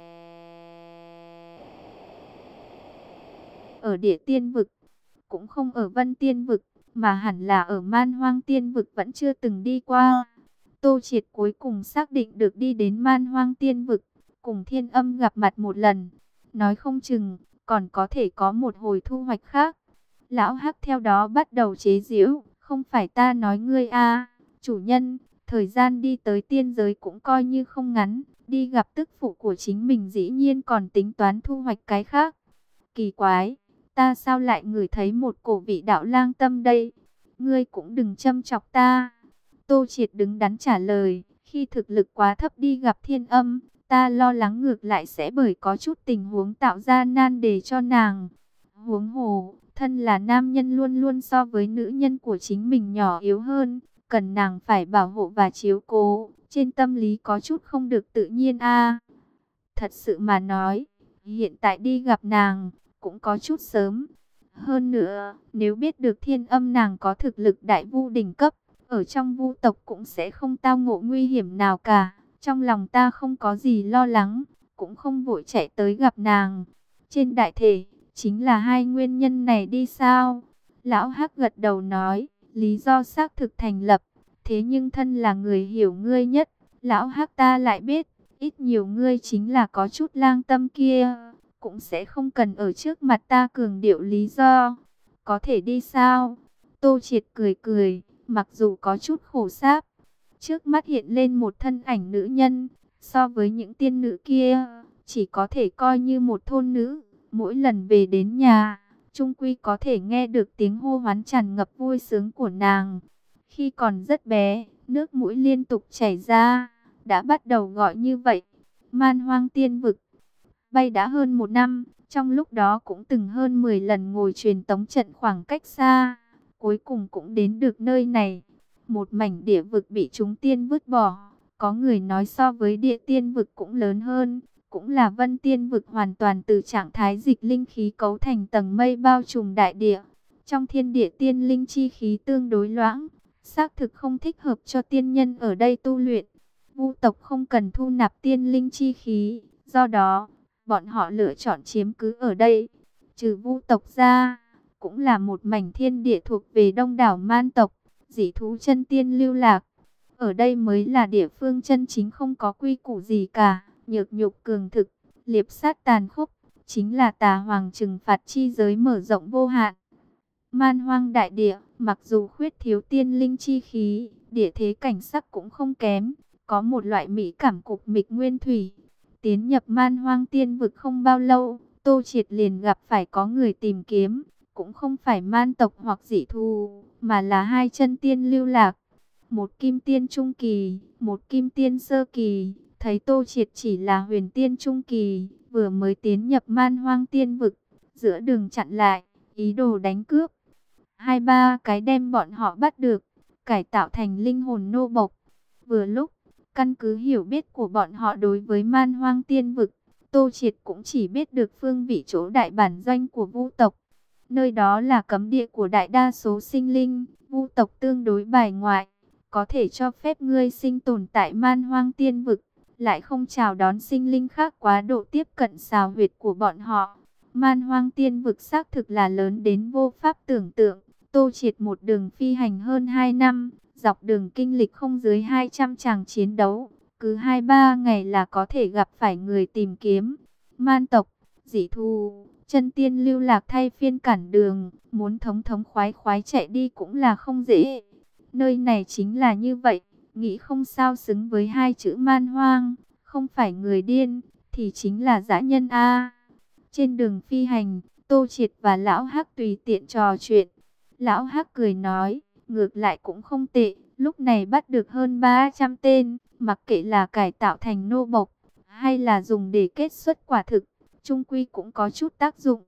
ở Địa Tiên vực, cũng không ở Vân Tiên vực, mà hẳn là ở Man Hoang Tiên vực vẫn chưa từng đi qua. Tô Triệt cuối cùng xác định được đi đến Man Hoang Tiên vực, cùng Thiên Âm gặp mặt một lần, nói không chừng còn có thể có một hồi thu hoạch khác. Lão Hắc theo đó bắt đầu chế giễu, không phải ta nói ngươi a, chủ nhân, thời gian đi tới tiên giới cũng coi như không ngắn, đi gặp tức phụ của chính mình dĩ nhiên còn tính toán thu hoạch cái khác. Kỳ quái, ta sao lại ngửi thấy một cổ vị đạo lang tâm đây? Ngươi cũng đừng châm chọc ta. Tô Triệt đứng đắn trả lời, khi thực lực quá thấp đi gặp Thiên Âm, ta lo lắng ngược lại sẽ bởi có chút tình huống tạo ra nan đề cho nàng. Huống hồ, thân là nam nhân luôn luôn so với nữ nhân của chính mình nhỏ yếu hơn, cần nàng phải bảo hộ và chiếu cố, trên tâm lý có chút không được tự nhiên a. Thật sự mà nói, hiện tại đi gặp nàng cũng có chút sớm. Hơn nữa, nếu biết được Thiên Âm nàng có thực lực đại vu đỉnh cấp, ở trong vu tộc cũng sẽ không tao ngộ nguy hiểm nào cả. Trong lòng ta không có gì lo lắng, cũng không vội chạy tới gặp nàng. Trên đại thể, chính là hai nguyên nhân này đi sao? Lão Hắc gật đầu nói, lý do xác thực thành lập. Thế nhưng thân là người hiểu ngươi nhất, Lão Hắc ta lại biết, ít nhiều ngươi chính là có chút lang tâm kia, cũng sẽ không cần ở trước mặt ta cường điệu lý do. Có thể đi sao? Tô Triệt cười cười, mặc dù có chút khổ sáp. Trước mắt hiện lên một thân ảnh nữ nhân, so với những tiên nữ kia, chỉ có thể coi như một thôn nữ. Mỗi lần về đến nhà, chung quy có thể nghe được tiếng hô hoán tràn ngập vui sướng của nàng. Khi còn rất bé, nước mũi liên tục chảy ra, đã bắt đầu gọi như vậy. Man Hoang Tiên vực, bay đã hơn một năm, trong lúc đó cũng từng hơn mười lần ngồi truyền tống trận khoảng cách xa, cuối cùng cũng đến được nơi này. Một mảnh địa vực bị chúng tiên vứt bỏ, có người nói so với Địa Tiên vực cũng lớn hơn, cũng là Vân Tiên vực hoàn toàn từ trạng thái dịch linh khí cấu thành tầng mây bao trùm đại địa. Trong thiên địa tiên linh chi khí tương đối loãng, xác thực không thích hợp cho tiên nhân ở đây tu luyện. Vu tộc không cần thu nạp tiên linh chi khí, do đó bọn họ lựa chọn chiếm cứ ở đây. Trừ Vu tộc ra, cũng là một mảnh thiên địa thuộc về đông đảo man tộc, dị thú chân tiên lưu lạc. Ở đây mới là địa phương chân chính không có quy củ gì cả, nhược nhục cường thực, liệp sát tàn khốc, chính là tà hoàng trừng phạt chi giới mở rộng vô hạn. Man Hoang đại địa, mặc dù khuyết thiếu tiên linh chi khí, địa thế cảnh sắc cũng không kém, có một loại mỹ cảm cục mịch nguyên thủy. Tiến nhập Man Hoang Tiên vực không bao lâu, Tô Triệt liền gặp phải có người tìm kiếm, cũng không phải man tộc hoặc dị thú, mà là hai chân tiên lưu lạc. một kim tiên trung kỳ, một kim tiên sơ kỳ. Thấy Tô Triệt chỉ là huyền tiên trung kỳ, vừa mới tiến nhập Man Hoang Tiên Vực, giữa đường chặn lại, ý đồ đánh cướp. Hai ba cái đem bọn họ bắt được, cải tạo thành linh hồn nô bộc. Vừa lúc, căn cứ hiểu biết của bọn họ đối với Man Hoang Tiên Vực, Tô Triệt cũng chỉ biết được phương vị chỗ đại bản doanh của Vu tộc. Nơi đó là cấm địa của đại đa số sinh linh, Vu tộc tương đối bài ngoại, có thể cho phép ngươi sinh tồn tại Man Hoang Tiên Vực, lại không chào đón sinh linh khác quá độ tiếp cận xào huyệt của bọn họ. Man Hoang Tiên Vực xác thực là lớn đến vô pháp tưởng tượng. Tô Triệt một đường phi hành hơn hai năm, dọc đường kinh lịch không dưới hai trăm tràng chiến đấu, cứ hai ba ngày là có thể gặp phải người tìm kiếm. Man tộc, dị thú, chân tiên lưu lạc thay phiên cản đường, muốn thống thống khoái khoái chạy đi cũng là không dễ. Nơi này chính là như vậy, nghĩ không sao xứng với hai chữ man hoang, không phải người điên, thì chính là dã nhân a. Trên đường phi hành, Tô Triệt và Lão Hắc tùy tiện trò chuyện. Lão Hắc cười nói, ngược lại cũng không tệ, lúc này bắt được hơn ba trăm tên, mặc kệ là cải tạo thành nô bộc, hay là dùng để kết xuất quả thực, chung quy cũng có chút tác dụng.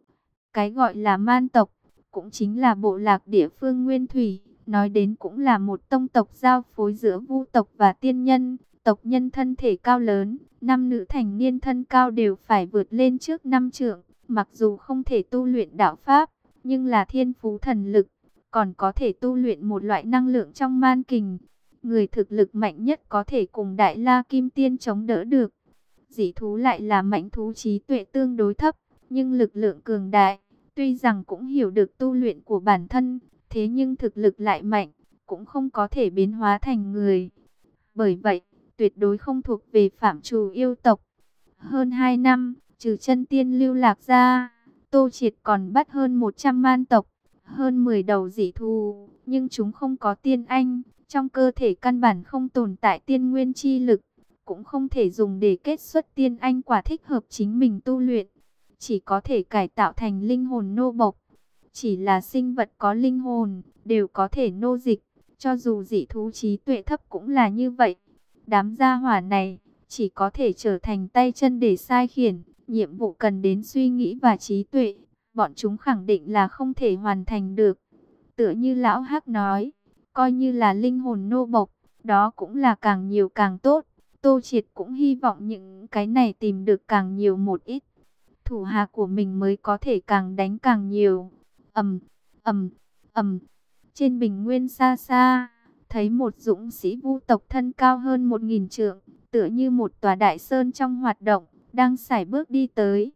Cái gọi là man tộc, cũng chính là bộ lạc địa phương nguyên thủy, nói đến cũng là một tông tộc giao phối giữa Vu tộc và tiên nhân. Tộc nhân thân thể cao lớn, nam nữ thành niên thân cao đều phải vượt lên trước năm trượng, mặc dù không thể tu luyện đạo pháp, nhưng là thiên phú thần lực, còn có thể tu luyện một loại năng lượng trong man kình. Người thực lực mạnh nhất có thể cùng Đại La Kim Tiên chống đỡ được. Dị thú lại là mãnh thú trí tuệ tương đối thấp, nhưng lực lượng cường đại, tuy rằng cũng hiểu được tu luyện của bản thân, thế nhưng thực lực lại mạnh, cũng không có thể biến hóa thành người. Bởi vậy, tuyệt đối không thuộc về phạm trù yêu tộc. Hơn hai năm, trừ chân tiên lưu lạc ra, Tô Triệt còn bắt hơn một trăm man tộc, hơn mười đầu dị thú, nhưng chúng không có tiên anh, trong cơ thể căn bản không tồn tại tiên nguyên chi lực, cũng không thể dùng để kết xuất tiên anh quả thích hợp chính mình tu luyện, chỉ có thể cải tạo thành linh hồn nô bộc. Chỉ là sinh vật có linh hồn, đều có thể nô dịch, cho dù dị thú trí tuệ thấp cũng là như vậy. Đám gia hỏa này chỉ có thể trở thành tay chân để sai khiển, nhiệm vụ cần đến suy nghĩ và trí tuệ, bọn chúng khẳng định là không thể hoàn thành được. Tựa như Lão Hắc nói, coi như là linh hồn nô bộc, đó cũng là càng nhiều càng tốt. Tô Triệt cũng hy vọng những cái này tìm được càng nhiều một ít, thủ hạ của mình mới có thể càng đánh càng nhiều. Ầm, ầm, ầm. Trên bình nguyên xa xa, thấy một dũng sĩ Vu tộc thân cao hơn một nghìn trượng, tựa như một tòa đại sơn trong hoạt động, đang sải bước đi tới.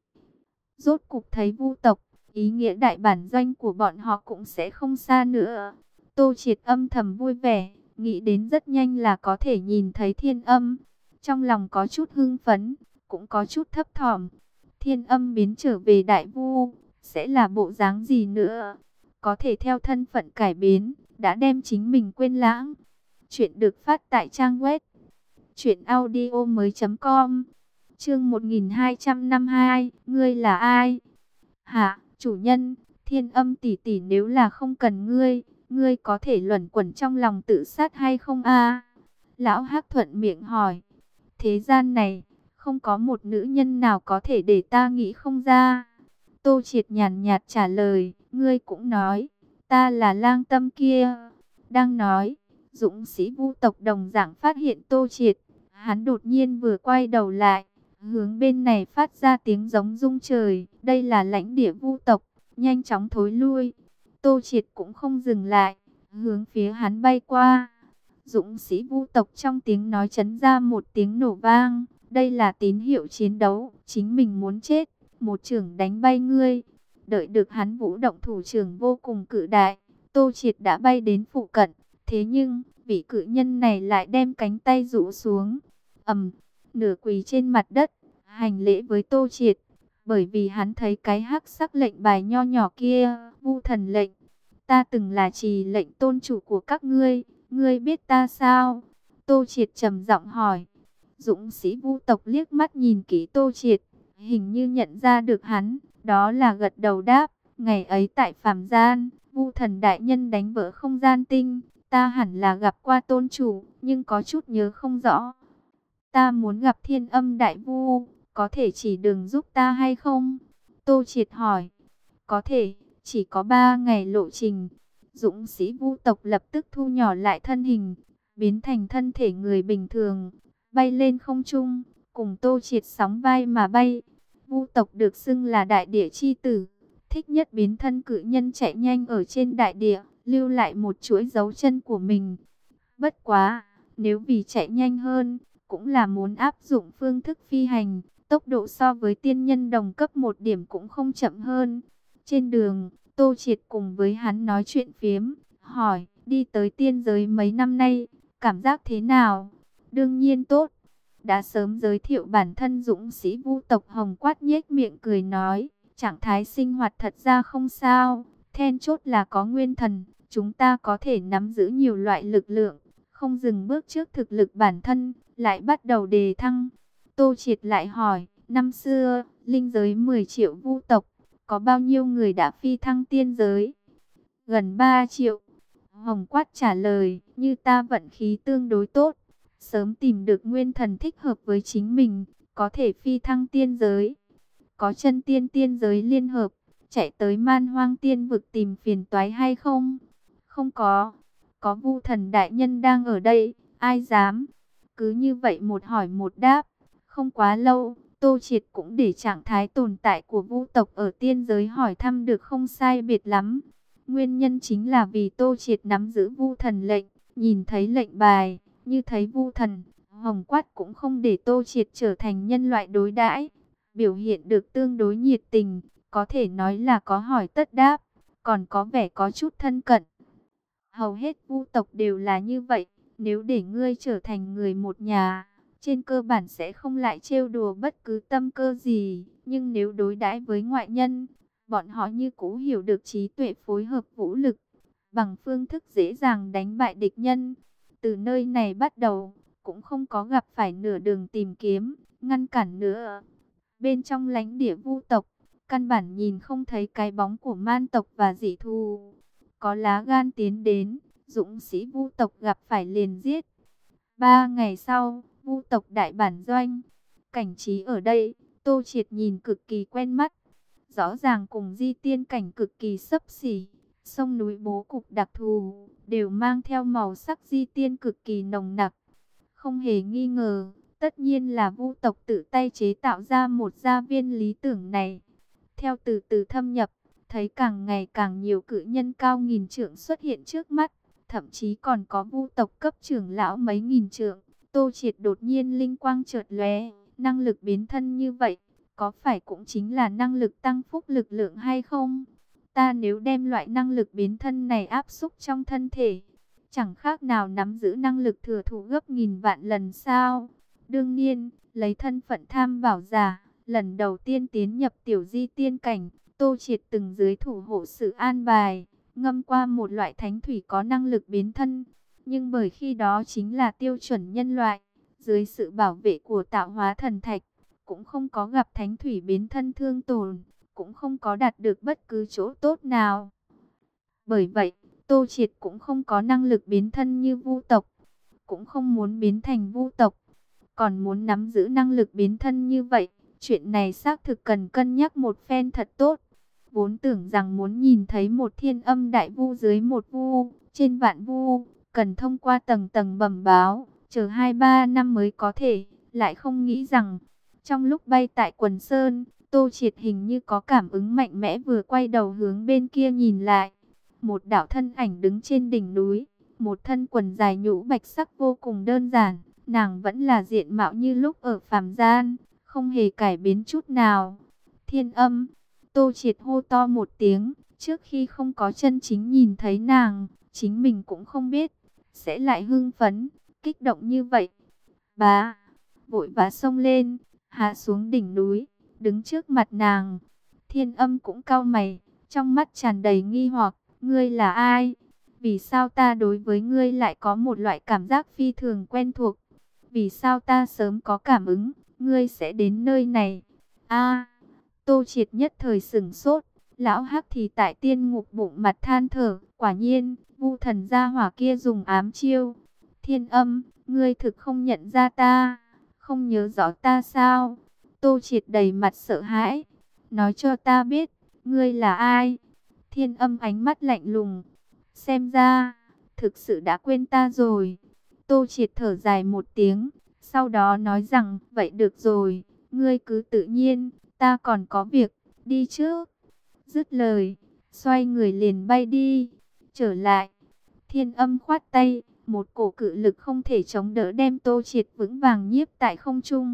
Rốt cục thấy Vu tộc, ý nghĩa đại bản doanh của bọn họ cũng sẽ không xa nữa. Tô Triệt âm thầm vui vẻ, nghĩ đến rất nhanh là có thể nhìn thấy Thiên Âm. Trong lòng có chút hưng phấn, cũng có chút thấp thỏm. Thiên Âm biến trở về Đại Vu, sẽ là bộ dáng gì nữa? Có thể theo thân phận cải biến, đã đem chính mình quên lãng. Chuyện được phát tại trang web truyện audio mới chấm com. Chương một nghìn hai trăm năm mươi hai, ngươi là ai? Hả, chủ nhân, Thiên Âm tỷ tỷ nếu là không cần ngươi, ngươi có thể luẩn quẩn trong lòng tự sát hay không a? Lão Hắc thuận miệng hỏi. Thế gian này, không có một nữ nhân nào có thể để ta nghĩ không ra. Tô Triệt nhàn nhạt trả lời, ngươi cũng nói, ta là lang tâm kia. Đang nói, dũng sĩ Vu tộc đồng dạng phát hiện Tô Triệt. Hắn đột nhiên vừa quay đầu lại, hướng bên này phát ra tiếng giống rung trời. Đây là lãnh địa Vu tộc, nhanh chóng thối lui. Tô Triệt cũng không dừng lại, hướng phía hắn bay qua. Dũng sĩ Vu tộc trong tiếng nói chấn ra một tiếng nổ vang. Đây là tín hiệu chiến đấu, chính mình muốn chết, một chưởng đánh bay ngươi. Đợi được hắn vũ động thủ trưởng vô cùng cự đại, Tô Triệt đã bay đến phụ cận. Thế nhưng, vị cự nhân này lại đem cánh tay rũ xuống, ầm, nửa quỳ trên mặt đất, hành lễ với Tô Triệt. Bởi vì hắn thấy cái hắc sắc lệnh bài nho nhỏ kia, Vu thần lệnh. Ta từng là trì lệnh tôn chủ của các ngươi, ngươi biết ta sao? Tô Triệt trầm giọng hỏi. Dũng sĩ Vu tộc liếc mắt nhìn kỹ Tô Triệt, hình như nhận ra được hắn, đó là gật đầu đáp. Ngày ấy tại phàm gian, Vu thần đại nhân đánh vỡ không gian tinh, Ta hẳn là gặp qua tôn chủ, nhưng có chút nhớ không rõ. Ta muốn gặp Thiên Âm Đại Vu, có thể chỉ đường giúp ta hay không? Tô Triệt hỏi. Có thể, chỉ có ba ngày lộ trình. Dũng sĩ Vu tộc lập tức thu nhỏ lại thân hình, biến thành thân thể người bình thường, bay lên không trung, cùng Tô Triệt sóng vai mà bay. Vu tộc được xưng là đại địa chi tử, thích nhất biến thân cự nhân chạy nhanh ở trên đại địa, lưu lại một chuỗi dấu chân của mình. Bất quá, nếu vì chạy nhanh hơn, cũng là muốn áp dụng phương thức phi hành, tốc độ so với tiên nhân đồng cấp một điểm cũng không chậm hơn. Trên đường, Tô Triệt cùng với hắn nói chuyện phiếm, hỏi, đi tới tiên giới mấy năm nay, cảm giác thế nào? Đương nhiên tốt. Đã sớm giới thiệu bản thân dũng sĩ Vu tộc Hồng Quát nhếch miệng cười nói, trạng thái sinh hoạt thật ra không sao, then chốt là có nguyên thần, chúng ta có thể nắm giữ nhiều loại lực lượng, không dừng bước trước thực lực bản thân, lại bắt đầu đề thăng. Tô Triệt lại hỏi, năm xưa, linh giới mười triệu Vu tộc, có bao nhiêu người đã phi thăng tiên giới? Gần ba triệu. Hồng Quát trả lời, như ta vận khí tương đối tốt, sớm tìm được nguyên thần thích hợp với chính mình, có thể phi thăng tiên giới. Có chân tiên tiên giới liên hợp, chạy tới Man Hoang tiên vực tìm phiền toái hay không? Không có. Có Vu thần đại nhân đang ở đây, ai dám? Cứ như vậy một hỏi một đáp. Không quá lâu, Tô Triệt cũng để trạng thái tồn tại của Vu tộc ở tiên giới hỏi thăm được không sai biệt lắm. Nguyên nhân chính là vì Tô Triệt nắm giữ Vu thần lệnh, nhìn thấy lệnh bài, như thấy Vu thần, Hồng Quát cũng không để Tô Triệt trở thành nhân loại đối đãi, biểu hiện được tương đối nhiệt tình, có thể nói là có hỏi tất đáp, còn có vẻ có chút thân cận. Hầu hết Vu tộc đều là như vậy, nếu để ngươi trở thành người một nhà, trên cơ bản sẽ không lại trêu đùa bất cứ tâm cơ gì, nhưng nếu đối đãi với ngoại nhân, bọn họ như cũ hiểu được trí tuệ phối hợp vũ lực, bằng phương thức dễ dàng đánh bại địch nhân. Từ nơi này bắt đầu, cũng không có gặp phải nửa đường tìm kiếm, ngăn cản nữa. Bên trong lãnh địa Vu tộc, căn bản nhìn không thấy cái bóng của man tộc và dị thù. Có lá gan tiến đến, dũng sĩ Vu tộc gặp phải liền giết. Ba ngày sau, Vu tộc đại bản doanh, cảnh trí ở đây, Tô Triệt nhìn cực kỳ quen mắt. Rõ ràng cùng di tiên cảnh cực kỳ xấp xỉ, sông núi bố cục đặc thù, đều mang theo màu sắc di tiên cực kỳ nồng nặc. Không hề nghi ngờ, tất nhiên là Vu tộc tự tay chế tạo ra một gia viên lý tưởng này. Theo từ từ thâm nhập, thấy càng ngày càng nhiều cự nhân cao nghìn trượng xuất hiện trước mắt, thậm chí còn có Vu tộc cấp trưởng lão mấy nghìn trượng. Tô Triệt đột nhiên linh quang chợt lóe, năng lực biến thân như vậy, có phải cũng chính là năng lực tăng phúc lực lượng hay không? Ta nếu đem loại năng lực biến thân này áp xúc trong thân thể, chẳng khác nào nắm giữ năng lực thừa thụ gấp nghìn vạn lần sao? Đương nhiên, lấy thân phận tham bảo giả, lần đầu tiên tiến nhập tiểu di tiên cảnh, Tô Triệt từng dưới thủ hộ sự an bài, ngâm qua một loại thánh thủy có năng lực biến thân. Nhưng bởi khi đó chính là tiêu chuẩn nhân loại, dưới sự bảo vệ của tạo hóa thần thạch, cũng không có gặp thánh thủy biến thân thương tổn, cũng không có đạt được bất cứ chỗ tốt nào. Bởi vậy, Tô Triệt cũng không có năng lực biến thân như Vu tộc, cũng không muốn biến thành Vu tộc, còn muốn nắm giữ năng lực biến thân như vậy, chuyện này xác thực cần cân nhắc một phen thật tốt. Vốn tưởng rằng muốn nhìn thấy một thiên âm đại vu dưới một vu, trên vạn vu, cần thông qua tầng tầng bẩm báo, chờ hai ba năm mới có thể, lại không nghĩ rằng, trong lúc bay tại quần sơn, Tô Triệt hình như có cảm ứng mạnh mẽ vừa quay đầu hướng bên kia nhìn lại. Một đạo thân ảnh đứng trên đỉnh núi, một thân quần dài nhũ bạch sắc vô cùng đơn giản, nàng vẫn là diện mạo như lúc ở phàm gian, không hề cải biến chút nào. Thiên Âm, Tô Triệt hô to một tiếng, trước khi không có chân chính nhìn thấy nàng, chính mình cũng không biết, sẽ lại hưng phấn, kích động như vậy. Bá, vội vã xông lên, hạ xuống đỉnh núi, đứng trước mặt nàng. Thiên Âm cũng cau mày, trong mắt tràn đầy nghi hoặc, ngươi là ai? Vì sao ta đối với ngươi lại có một loại cảm giác phi thường quen thuộc? Vì sao ta sớm có cảm ứng, ngươi sẽ đến nơi này? A, Tô Triệt nhất thời sửng sốt, Lão Hắc thì tại tiên ngục bụng mặt than thở, quả nhiên, Vu thần gia hỏa kia dùng ám chiêu. Thiên Âm, ngươi thực không nhận ra ta, không nhớ rõ ta sao? Tô Triệt đầy mặt sợ hãi, nói cho ta biết, ngươi là ai? Thiên Âm ánh mắt lạnh lùng, xem ra, thực sự đã quên ta rồi. Tô Triệt thở dài một tiếng, sau đó nói rằng, vậy được rồi, ngươi cứ tự nhiên, ta còn có việc, đi trước. Dứt lời, xoay người liền bay đi. Trở lại, Thiên Âm khoát tay, một cổ cự lực không thể chống đỡ đem Tô Triệt vững vàng nhiếp tại không trung.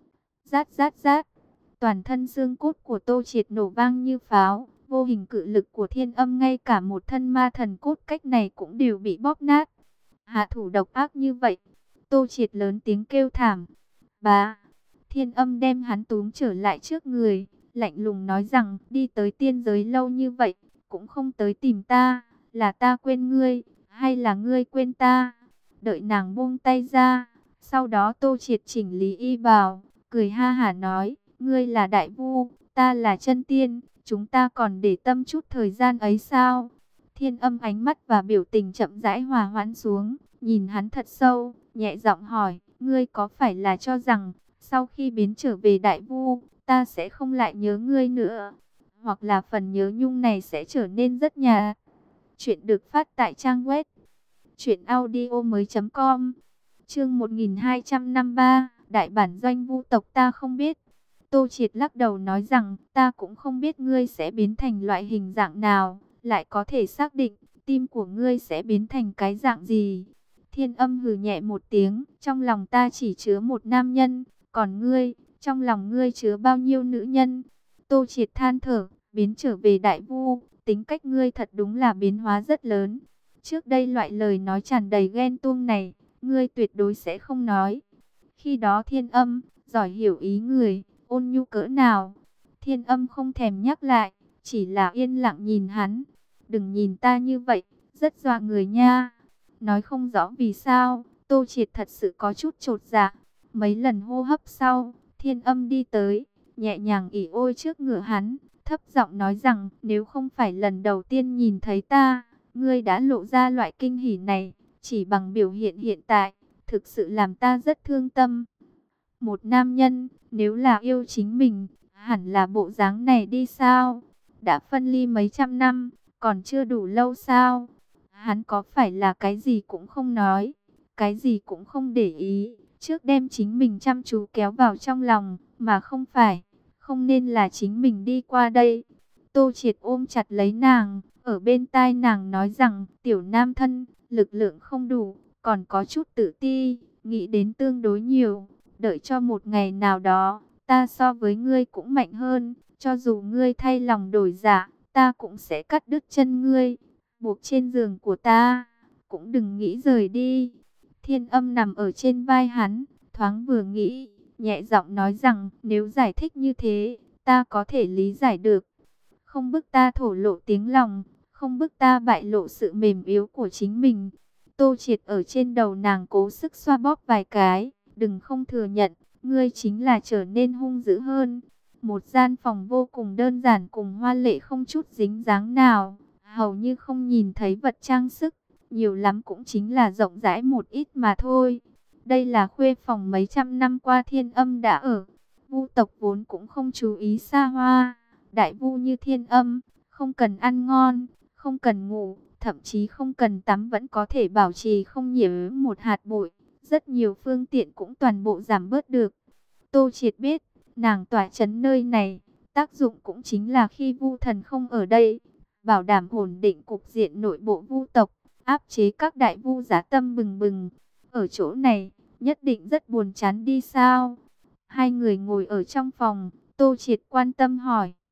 Rát rát rát, toàn thân xương cốt của Tô Triệt nổ vang như pháo. Vô hình cự lực của Thiên Âm ngay cả một thân ma thần cốt cách này cũng đều bị bóp nát. Hạ thủ độc ác như vậy, Tô Triệt lớn tiếng kêu thảm. Bá, Thiên Âm đem hắn túm trở lại trước người, lạnh lùng nói rằng, đi tới tiên giới lâu như vậy, cũng không tới tìm ta, là ta quên ngươi, hay là ngươi quên ta? Đợi nàng buông tay ra, sau đó Tô Triệt chỉnh lý y bào, cười ha hả nói, ngươi là đại vu, ta là chân tiên, chúng ta còn để tâm chút thời gian ấy sao? Thiên Âm ánh mắt và biểu tình chậm rãi hòa hoãn xuống, nhìn hắn thật sâu, nhẹ giọng hỏi, ngươi có phải là cho rằng, sau khi biến trở về đại vu, ta sẽ không lại nhớ ngươi nữa, hoặc là phần nhớ nhung này sẽ trở nên rất nhạt? Chuyện được phát tại trang web truyện audio mới chấm com. Chương một nghìn hai trăm năm mươi ba, đại bản doanh vu tộc ta không biết. Tô Triệt lắc đầu nói rằng, ta cũng không biết ngươi sẽ biến thành loại hình dạng nào, lại có thể xác định tim của ngươi sẽ biến thành cái dạng gì. Thiên Âm hừ nhẹ một tiếng, trong lòng ta chỉ chứa một nam nhân, còn ngươi, trong lòng ngươi chứa bao nhiêu nữ nhân? Tô Triệt than thở, biến trở về đại vu, tính cách ngươi thật đúng là biến hóa rất lớn. Trước đây loại lời nói tràn đầy ghen tuông này, ngươi tuyệt đối sẽ không nói. Khi đó Thiên Âm, giỏi hiểu ý người, ôn nhu cỡ nào. Thiên Âm không thèm nhắc lại, chỉ là yên lặng nhìn hắn. Đừng nhìn ta như vậy, rất dọa người nha. Nói không rõ vì sao, Tô Triệt thật sự có chút chột dạ. Mấy lần hô hấp sau, Thiên Âm đi tới, nhẹ nhàng ỉ ôi trước ngựa hắn, thấp giọng nói rằng, nếu không phải lần đầu tiên nhìn thấy ta, ngươi đã lộ ra loại kinh hỉ này, chỉ bằng biểu hiện hiện tại, thực sự làm ta rất thương tâm. Một nam nhân, nếu là yêu chính mình, hẳn là bộ dáng này đi sao? Đã phân ly mấy trăm năm, còn chưa đủ lâu sao? Hắn có phải là cái gì cũng không nói, cái gì cũng không để ý, trước đem chính mình chăm chú kéo vào trong lòng, mà không phải, không nên là chính mình đi qua đây. Tô Triệt ôm chặt lấy nàng, ở bên tai nàng nói rằng, tiểu nam thân, lực lượng không đủ, còn có chút tự ti, nghĩ đến tương đối nhiều. Đợi cho một ngày nào đó, ta so với ngươi cũng mạnh hơn, cho dù ngươi thay lòng đổi dạ, ta cũng sẽ cắt đứt chân ngươi, buộc trên giường của ta, cũng đừng nghĩ rời đi. Thiên Âm nằm ở trên vai hắn, thoáng vừa nghĩ, nhẹ giọng nói rằng, nếu giải thích như thế, ta có thể lý giải được. Không bức ta thổ lộ tiếng lòng, không bức ta bại lộ sự mềm yếu của chính mình. Tô Triệt ở trên đầu nàng cố sức xoa bóp vài cái, đừng không thừa nhận, ngươi chính là trở nên hung dữ hơn. Một gian phòng vô cùng đơn giản cùng hoa lệ không chút dính dáng nào, hầu như không nhìn thấy vật trang sức, nhiều lắm cũng chính là rộng rãi một ít mà thôi. Đây là khuê phòng mấy trăm năm qua Thiên Âm đã ở. Vu tộc vốn cũng không chú ý xa hoa, đại vu như Thiên Âm, không cần ăn ngon, không cần ngủ, thậm chí không cần tắm vẫn có thể bảo trì không nhiễm một hạt bụi. Rất nhiều phương tiện cũng toàn bộ giảm bớt được. Tô Triệt biết, nàng tỏa chấn nơi này, tác dụng cũng chính là khi Vu thần không ở đây, bảo đảm ổn định cục diện nội bộ Vu tộc, áp chế các đại vu giá tâm bừng bừng. Ở chỗ này, nhất định rất buồn chán đi sao? Hai người ngồi ở trong phòng, Tô Triệt quan tâm hỏi.